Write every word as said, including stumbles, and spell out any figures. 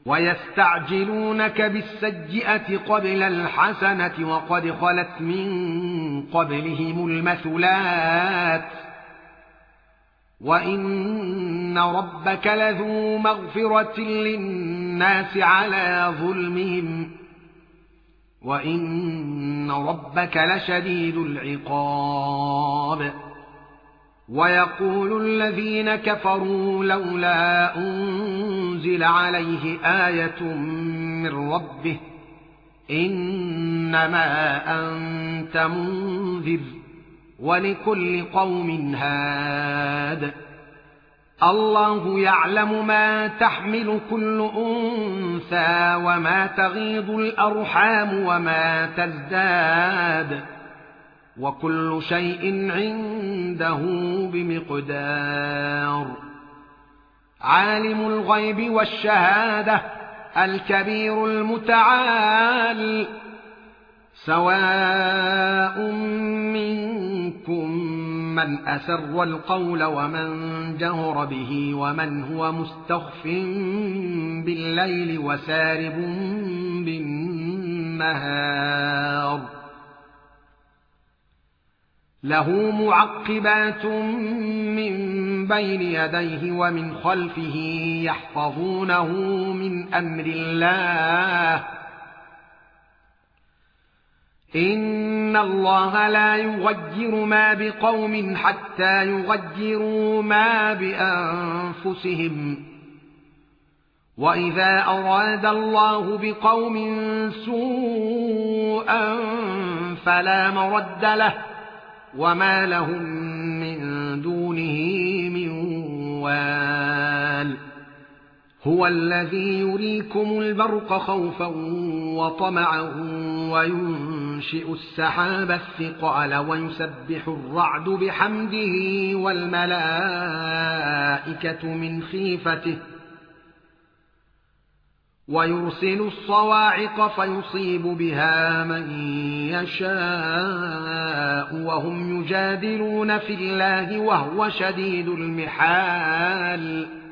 ويستعجلونك بالسيئة قبل الحسنة وقد خلت من قبلهم المثلات وإن ربك لذو مغفرة للناس على ظلمهم وإن ربك لشديد العقاب ويقول الذين كفروا لولا أنزل عليه آية من ربه إنما أنت منذر ولكل قوم هاد الله يعلم ما تحمل كل أنثى وما تغيض الأرحام وما تزداد وكل شيء عنده بمقدار عالم الغيب والشهادة الكبير المتعال سواء منكم من أسر القول ومن جهر به ومن هو مستخف بالليل وسارب بالنهار له معقبات من بين يديه ومن خلفه يحفظونه من أمر الله إن الله لا يغير ما بقوم حتى يغيروا ما بأنفسهم وإذا أراد الله بقوم سوءا فلا مرد له وما لهم من دونه من وال هو الذي يريكم البرق خوفا وطمعا وينشئ السحاب الثقال ويسبح الرعد بحمده والملائكة من خيفته ويرسل الصواعق فيصيب بها من يشاء وهم يجادلون في الله وهو شديد المحال